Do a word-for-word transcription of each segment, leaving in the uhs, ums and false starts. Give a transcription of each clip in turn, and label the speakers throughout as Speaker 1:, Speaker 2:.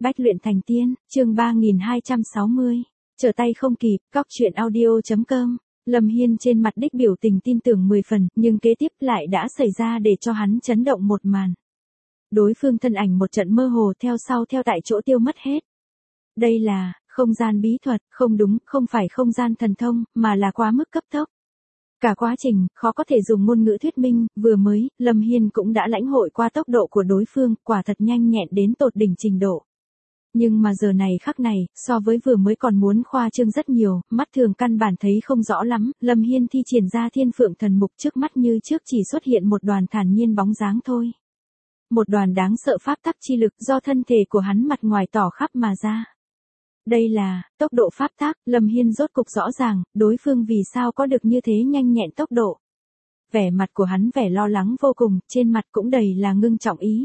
Speaker 1: Bách luyện thành tiên, chương ba nghìn hai trăm sáu mươi. Trở tay không kịp, cóc truyện audio chấm com. Lâm Hiên trên mặt đích biểu tình tin tưởng mười phần, nhưng kế tiếp lại đã xảy ra để cho hắn chấn động một màn. Đối phương thân ảnh một trận mơ hồ theo sau theo tại chỗ tiêu mất hết. Đây là, không gian bí thuật, không đúng, không phải không gian thần thông, mà là quá mức cấp tốc. Cả quá trình, khó có thể dùng ngôn ngữ thuyết minh, vừa mới, Lâm Hiên cũng đã lãnh hội qua tốc độ của đối phương, quả thật nhanh nhẹn đến tột đỉnh trình độ. Nhưng mà giờ này khắc này, so với vừa mới còn muốn khoa trương rất nhiều, mắt thường căn bản thấy không rõ lắm, Lâm Hiên thi triển ra thiên phượng thần mục trước mắt như trước chỉ xuất hiện một đoàn thản nhiên bóng dáng thôi. Một đoàn đáng sợ pháp tắc chi lực do thân thể của hắn mặt ngoài tỏ khắp mà ra. Đây là, tốc độ pháp tắc, Lâm Hiên rốt cục rõ ràng, đối phương vì sao có được như thế nhanh nhẹn tốc độ. Vẻ mặt của hắn vẻ lo lắng vô cùng, trên mặt cũng đầy là ngưng trọng ý.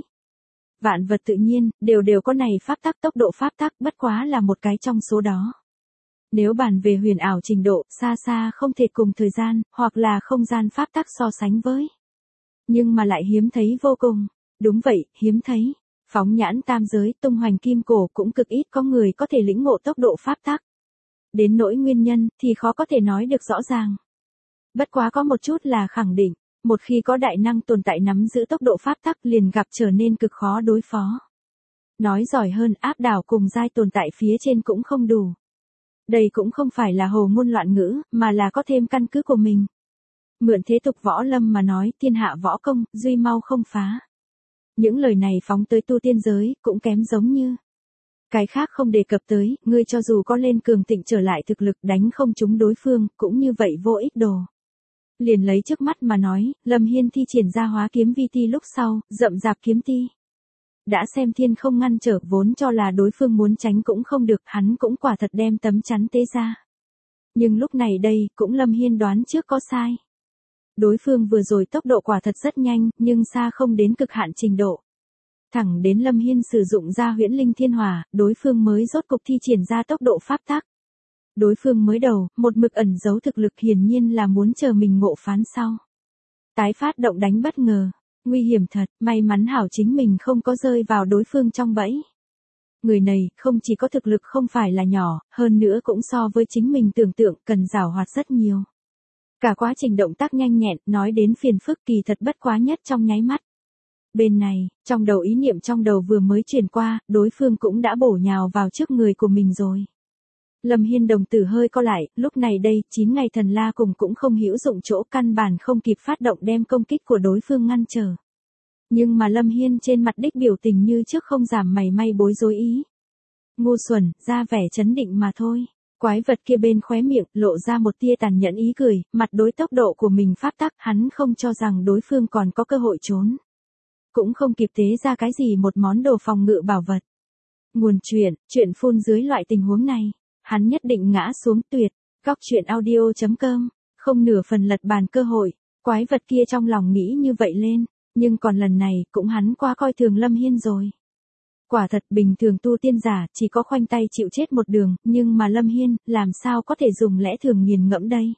Speaker 1: Vạn vật tự nhiên, đều đều có này pháp tắc tốc độ pháp tắc bất quá là một cái trong số đó. Nếu bàn về huyền ảo trình độ, xa xa không thể cùng thời gian, hoặc là không gian pháp tắc so sánh với. Nhưng mà lại hiếm thấy vô cùng. Đúng vậy, hiếm thấy. Phóng nhãn tam giới, tung hoành kim cổ cũng cực ít có người có thể lĩnh ngộ tốc độ pháp tắc. Đến nỗi nguyên nhân thì khó có thể nói được rõ ràng. Bất quá có một chút là khẳng định, một khi có đại năng tồn tại nắm giữ tốc độ pháp tắc liền gặp trở nên cực khó đối phó. Nói giỏi hơn, áp đảo cùng giai tồn tại phía trên cũng không đủ. Đây cũng không phải là hồ ngôn loạn ngữ, mà là có thêm căn cứ của mình. Mượn thế tục võ lâm mà nói, thiên hạ võ công, duy mau không phá. Những lời này phóng tới tu tiên giới, cũng kém giống như. Cái khác không đề cập tới, ngươi cho dù có lên cường thịnh trở lại thực lực đánh không trúng đối phương, cũng như vậy vô ích đồ. Liền lấy trước mắt mà nói, Lâm Hiên thi triển ra hóa kiếm vi ti lúc sau, rậm rạp kiếm ti. Đã xem thiên không ngăn trở, vốn cho là đối phương muốn tránh cũng không được, hắn cũng quả thật đem tấm chắn tế ra. Nhưng lúc này đây, cũng Lâm Hiên đoán trước có sai. Đối phương vừa rồi tốc độ quả thật rất nhanh, nhưng xa không đến cực hạn trình độ. Thẳng đến Lâm Hiên sử dụng ra huyễn linh thiên hỏa, đối phương mới rốt cục thi triển ra tốc độ pháp tắc. Đối phương mới đầu, một mực ẩn giấu thực lực hiển nhiên là muốn chờ mình ngộ phán sau. Tái phát động đánh bất ngờ, nguy hiểm thật, may mắn hảo chính mình không có rơi vào đối phương trong bẫy. Người này không chỉ có thực lực không phải là nhỏ, hơn nữa cũng so với chính mình tưởng tượng cần giảo hoạt rất nhiều. Cả quá trình động tác nhanh nhẹn, nói đến phiền phức kỳ thật bất quá nhất trong nháy mắt. Bên này, trong đầu ý niệm trong đầu vừa mới truyền qua, đối phương cũng đã bổ nhào vào trước người của mình rồi. Lâm Hiên đồng tử hơi co lại, lúc này đây, chín ngày thần la cùng cũng không hữu dụng chỗ, căn bản không kịp phát động đem công kích của đối phương ngăn trở. Nhưng mà Lâm Hiên trên mặt đích biểu tình như trước không giảm mảy may bối rối ý. Ngu xuẩn, ra vẻ chấn định mà thôi. Quái vật kia bên khóe miệng, lộ ra một tia tàn nhẫn ý cười, mặt đối tốc độ của mình pháp tắc, hắn không cho rằng đối phương còn có cơ hội trốn. Cũng không kịp tế ra cái gì một món đồ phòng ngự bảo vật. Nguồn chuyện, chuyện phun dưới loại tình huống này, hắn nhất định ngã xuống tuyệt, cóc truyện audio chấm com, không nửa phần lật bàn cơ hội, quái vật kia trong lòng nghĩ như vậy lên, nhưng còn lần này, cũng hắn quá coi thường Lâm Hiên rồi. Quả thật bình thường tu tiên giả chỉ có khoanh tay chịu chết một đường, nhưng mà Lâm Hiên, làm sao có thể dùng lẽ thường nghiền ngẫm đây.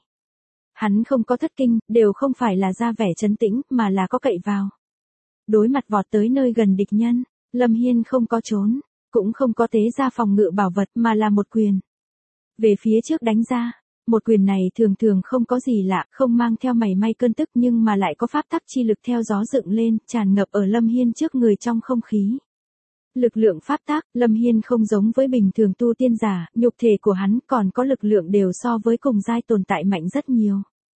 Speaker 1: Hắn không có thất kinh, đều không phải là ra vẻ trấn tĩnh, mà là có cậy vào. Đối mặt vọt tới nơi gần địch nhân, Lâm Hiên không có trốn, cũng không có tế ra phòng ngự bảo vật mà là một quyền. Về phía trước đánh ra, một quyền này thường thường không có gì lạ, không mang theo mảy may cơn tức nhưng mà lại có pháp tắc chi lực theo gió dựng lên, tràn ngập ở Lâm Hiên trước người trong không khí. Lực lượng pháp tắc, Lâm Hiên không giống với bình thường tu tiên giả, nhục thể của hắn còn có lực lượng đều so với cùng giai tồn tại mạnh rất nhiều.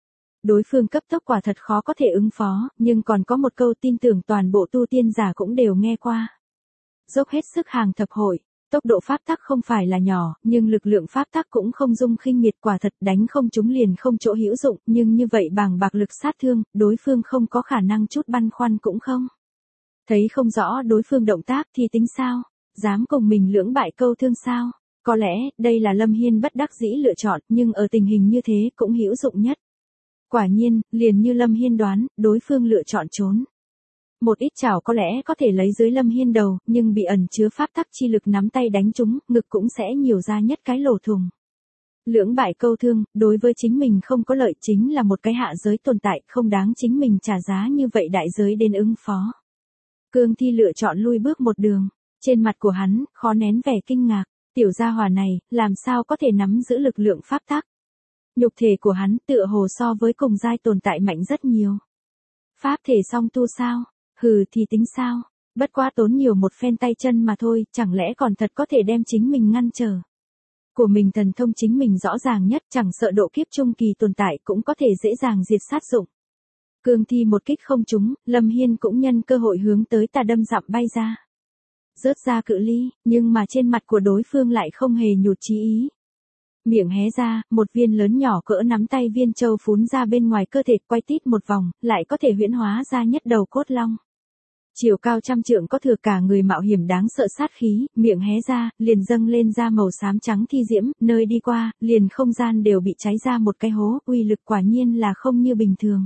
Speaker 1: Đối phương cấp tốc quả thật khó có thể ứng phó, nhưng còn có một câu tin tưởng toàn bộ tu tiên giả cũng đều nghe qua. Dốc hết sức hàng thập hội, tốc độ pháp tắc không phải là nhỏ, nhưng lực lượng pháp tắc cũng không dung khinh miệt, quả thật đánh không trúng liền không chỗ hữu dụng, nhưng như vậy bàng bạc lực sát thương, đối phương không có khả năng chút băn khoăn cũng không. Thấy không rõ đối phương động tác thì tính sao, dám cùng mình lưỡng bại câu thương sao, có lẽ đây là Lâm Hiên bất đắc dĩ lựa chọn, nhưng ở tình hình như thế cũng hữu dụng nhất. Quả nhiên, liền như Lâm Hiên đoán, đối phương lựa chọn trốn. Một ít chảo có lẽ có thể lấy dưới Lâm Hiên đầu, nhưng bị ẩn chứa pháp tắc chi lực nắm tay đánh trúng, ngực cũng sẽ nhiều ra nhất cái lỗ thùng. Lưỡng bại câu thương, đối với chính mình không có lợi chính là một cái hạ giới tồn tại, không đáng chính mình trả giá như vậy đại giới đến ứng phó. Cương Thi lựa chọn lui bước một đường. Trên mặt của hắn, khó nén vẻ kinh ngạc, tiểu gia hỏa này, làm sao có thể nắm giữ lực lượng pháp tắc. Nhục thể của hắn tựa hồ so với cùng giai tồn tại mạnh rất nhiều. Pháp thể song tu sao? Hừ thì tính sao? Bất quá tốn nhiều một phen tay chân mà thôi, chẳng lẽ còn thật có thể đem chính mình ngăn trở. Của mình thần thông chính mình rõ ràng nhất, chẳng sợ độ kiếp trung kỳ tồn tại cũng có thể dễ dàng diệt sát dụng. Cương thi một kích không trúng, Lâm Hiên cũng nhân cơ hội hướng tới tà đâm dặm bay ra. Rớt ra cự ly, nhưng mà trên mặt của đối phương lại không hề nhụt chí ý. Miệng hé ra, một viên lớn nhỏ cỡ nắm tay viên châu phún ra bên ngoài cơ thể, quay tít một vòng, lại có thể huyễn hóa ra nhất đầu cốt long. Chiều cao trăm trượng có thừa, cả người mạo hiểm đáng sợ sát khí, miệng hé ra, liền dâng lên ra màu xám trắng thi diễm, nơi đi qua, liền không gian đều bị cháy ra một cái hố, uy lực quả nhiên là không như bình thường.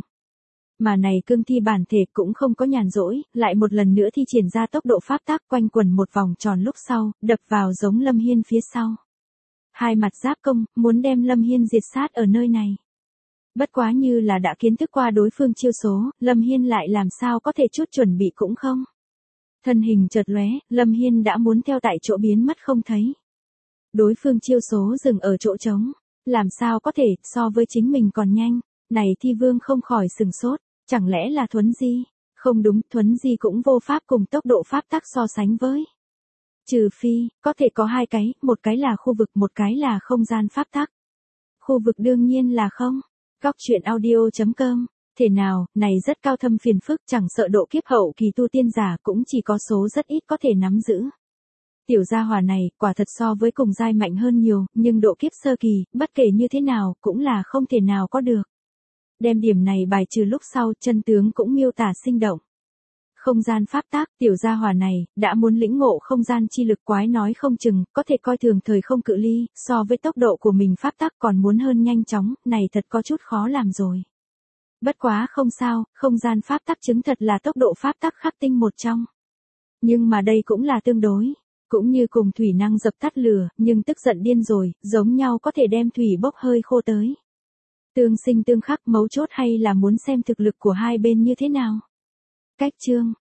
Speaker 1: Mà này cương thi bản thể cũng không có nhàn rỗi, lại một lần nữa thi triển ra tốc độ pháp tắc, quanh quẩn một vòng tròn lúc sau, đập vào giống Lâm Hiên phía sau. Hai mặt giáp công, muốn đem Lâm Hiên diệt sát ở nơi này. Bất quá như là đã kiến thức qua đối phương chiêu số, Lâm Hiên lại làm sao có thể chút chuẩn bị cũng không. Thân hình chợt lóe, Lâm Hiên đã muốn theo tại chỗ biến mất không thấy. Đối phương chiêu số dừng ở chỗ trống, làm sao có thể so với chính mình còn nhanh, này thi vương không khỏi sừng sốt, chẳng lẽ là thuấn di, không đúng, thuấn di cũng vô pháp cùng tốc độ pháp tắc so sánh với. Trừ phi, có thể có hai cái, một cái là khu vực, một cái là không gian pháp tắc. Khu vực đương nhiên là không. Góc truyện audio chấm com, thể nào, này rất cao thâm phiền phức, chẳng sợ độ kiếp hậu kỳ tu tiên giả cũng chỉ có số rất ít có thể nắm giữ. Tiểu gia hỏa này, quả thật so với cùng giai mạnh hơn nhiều, nhưng độ kiếp sơ kỳ, bất kể như thế nào, cũng là không thể nào có được. Đem điểm này bài trừ lúc sau, chân tướng cũng miêu tả sinh động. Không gian pháp tắc, tiểu gia hỏa này, đã muốn lĩnh ngộ không gian chi lực, quái nói không chừng, có thể coi thường thời không cự ly, so với tốc độ của mình pháp tắc còn muốn hơn nhanh chóng, này thật có chút khó làm rồi. Bất quá không sao, không gian pháp tắc chứng thật là tốc độ pháp tắc khắc tinh một trong. Nhưng mà đây cũng là tương đối, cũng như cùng thủy năng dập tắt lửa, nhưng tức giận điên rồi, giống nhau có thể đem thủy bốc hơi khô tới. Tương sinh tương khắc, mấu chốt hay là muốn xem thực lực của hai bên như thế nào. Cách chương